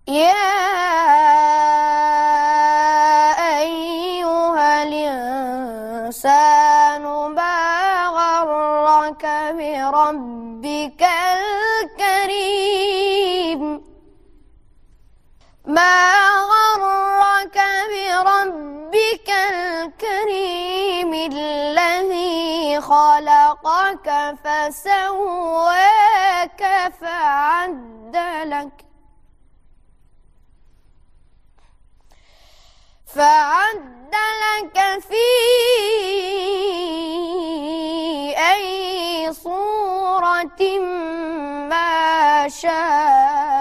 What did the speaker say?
يا أيها الإنسان ما غرك بربك الكريم ما غرك بربك الكريم الذي خلقك فسواك فعدلك في أي صورة ما شاء